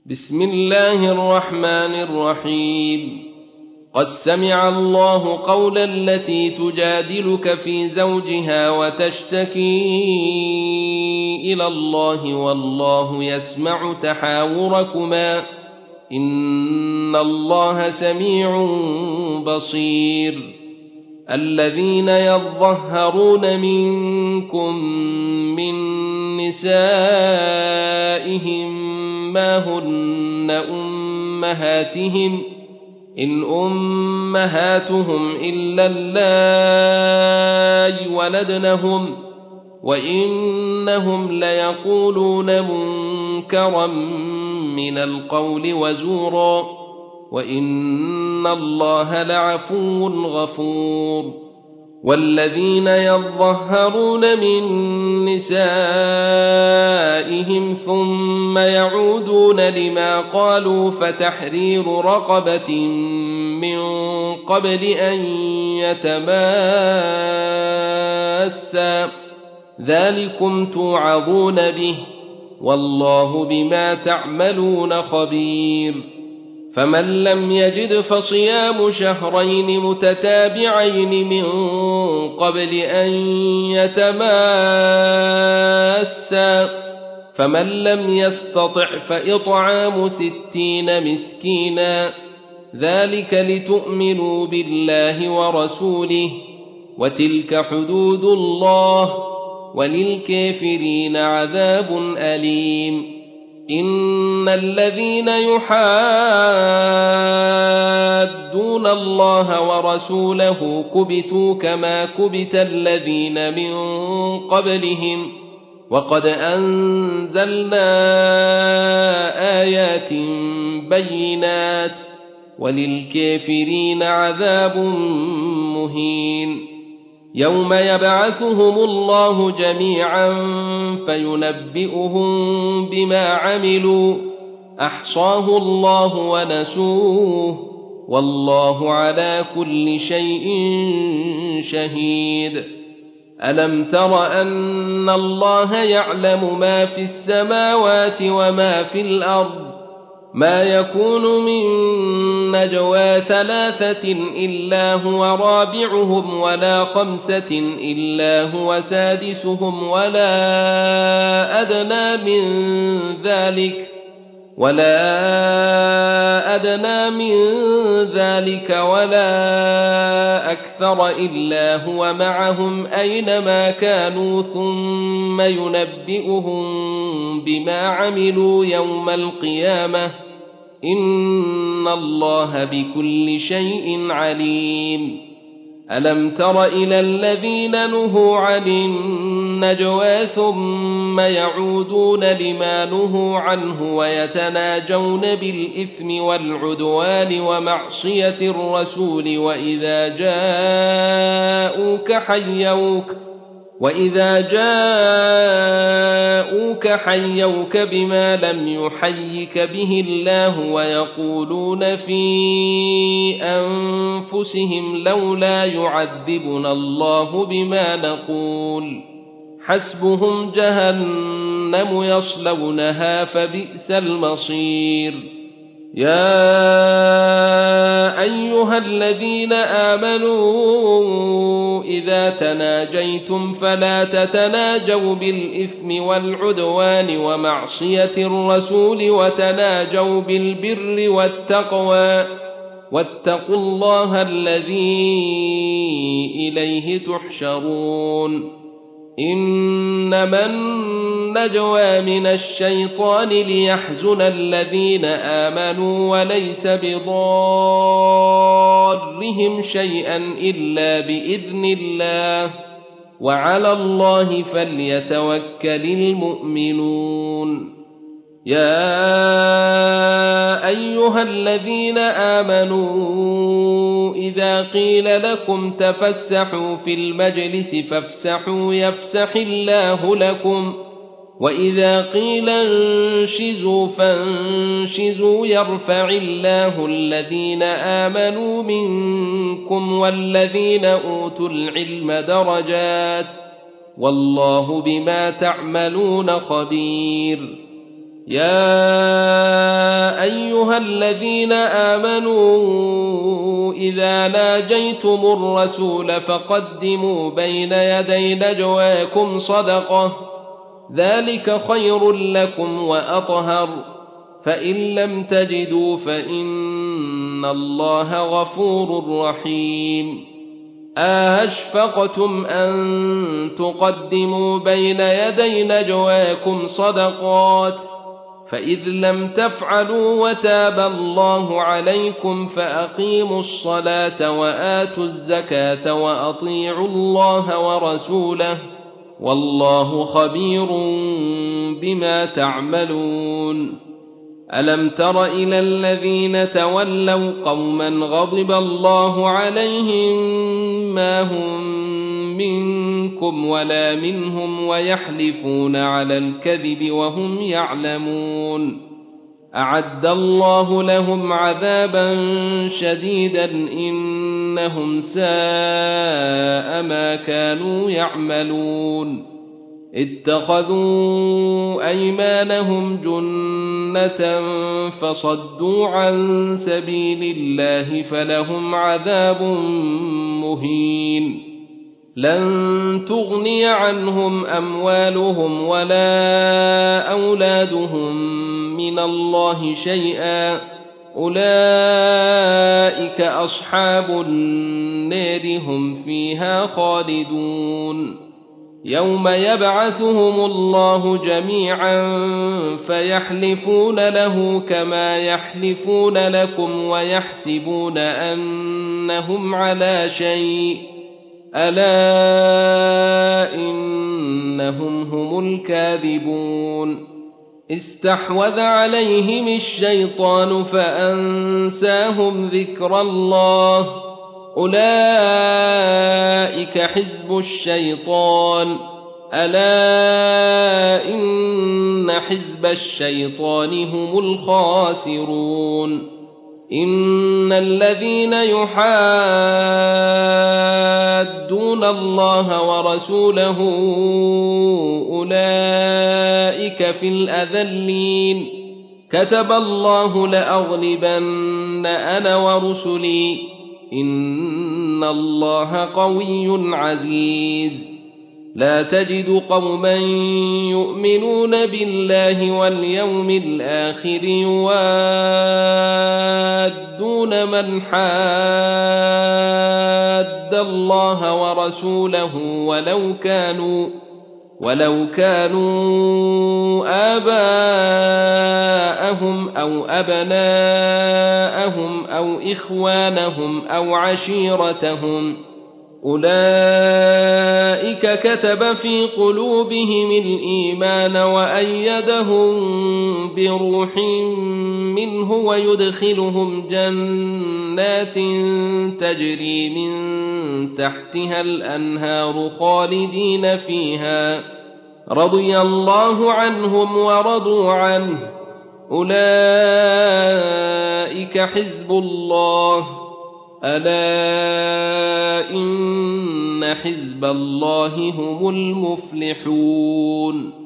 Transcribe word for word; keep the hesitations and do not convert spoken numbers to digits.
بسم الله الرحمن الرحيم قد سمع الله قول التي تجادلك في زوجها وتشتكي إلى الله والله يسمع تحاوركما إن الله سميع بصير الذين يظهرون منكم من نسائهم ما هن أمهاتهم إن أمهاتهم إلا اللائي ولدنهم وإنهم ليقولون منكرا من القول وزورا وإن الله لعفو غفور والذين يظهرون من نسائهم ثم يعودون لما قالوا فتحرير رقبة من قبل أن يتماسا ذلكم توعظون به والله بما تعملون خبير فمن لم يجد فصيام شهرين متتابعين من قبل أن يتماسا فمن لم يستطع فإطعام ستين مسكينا ذلك لتؤمنوا بالله ورسوله وتلك حدود الله وللكافرين عذاب أليم إن الذين يحادون الله ورسوله كبتوا كما كبت الذين من قبلهم وقد أنزلنا آيات بينات وللكافرين عذاب مهين يوم يبعثهم الله جميعا فينبئهم بما عملوا أحصاه الله ونسوه والله على كل شيء شهيد ألم تر أن الله يعلم ما في السماوات وما في الأرض ما يكون من نجوى ثلاثة إلا هو رابعهم ولا خمسة إلا هو سادسهم ولا أدنى من ذلك ولا أدنى من ذلك ولا أكثر إلا هو معهم أينما كانوا ثم ينبئهم بما عملوا يوم القيامة إن الله بكل شيء عليم ألم تر إلى الذين نهوا عن النجوى ثم يعودون لما نهوا عنه ويتناجون بالإثم والعدوان ومعصية الرسول وإذا جاءوك حيوك وإذا جاءوك حيوك بما لم يحيك به الله ويقولون في أنفسهم لولا يعذبنا الله بما نقول حسبهم جهنم يصلونها فبئس المصير يا أيها الذين آمنوا إذا تناجيتم فلا تتناجوا بالإثم والعدوان ومعصية الرسول وتناجوا بالبر والتقوى واتقوا الله الذي إليه تحشرون إنما النجوى من الشيطان ليحزن الذين آمنوا وليس بضارهم شيئا إلا بإذن الله وعلى الله فليتوكل المؤمنون يا أيها الذين آمنوا إذا قيل لكم تفسحوا في المجلس فافسحوا يفسح الله لكم وإذا قيل انشزوا فانشزوا يرفع الله الذين آمنوا منكم والذين أوتوا العلم درجات والله بما تعملون خبير. يا أيها الذين آمنوا إذا ناجيتم الرسول فقدموا بين يدي نجواكم صدقة ذلك خير لكم وأطهر فإن لم تجدوا فإن الله غفور رحيم أَأَشْفَقْتُمْ أَن تُقَدِّمُوا بين يدي نجواكم صدقات فإذ لم تفعلوا وتاب الله عليكم فأقيموا الصلاة وآتوا الزكاة وأطيعوا الله ورسوله والله خبير بما تعملون ألم تر إلى الذين تولوا قوما غضب الله عليهم ما هم منكم ولا منهم ويحلفون على الكذب وهم يعلمون أعد الله لهم عذابا شديدا إنهم ساء ما كانوا يعملون اتخذوا أيمانهم جنة فصدوا عن سبيل الله فلهم عذاب مهين لن تغني عنهم أموالهم ولا أولادهم من الله شيئا أولئك أصحاب النار هم فيها خالدون يوم يبعثهم الله جميعا فيحلفون له كما يحلفون لكم ويحسبون أنهم على شيء ألا إنهم هم الكاذبون استحوذ عليهم الشيطان فأنساهم ذكر الله أولئك حزب الشيطان ألا إن حزب الشيطان هم الخاسرون إن الذين يحادون الله ورسوله أولئك في الأذلين كتب الله لأغلبن أنا ورسلي إن الله قوي عزيز لا تجد قوما يؤمنون بالله واليوم الآخر يوادون من حاد الله ورسوله ولو كانوا ولو كانوا آباءهم أو أبناءهم أو إخوانهم أو عشيرتهم أولئك كتب في قلوبهم الإيمان وأيدهم بروح منه ويدخلهم جنات تجري من تحتها الأنهار خالدين فيها رضي الله عنهم ورضوا عنه أولئك حزب الله ألا إن حزب الله هم المفلحون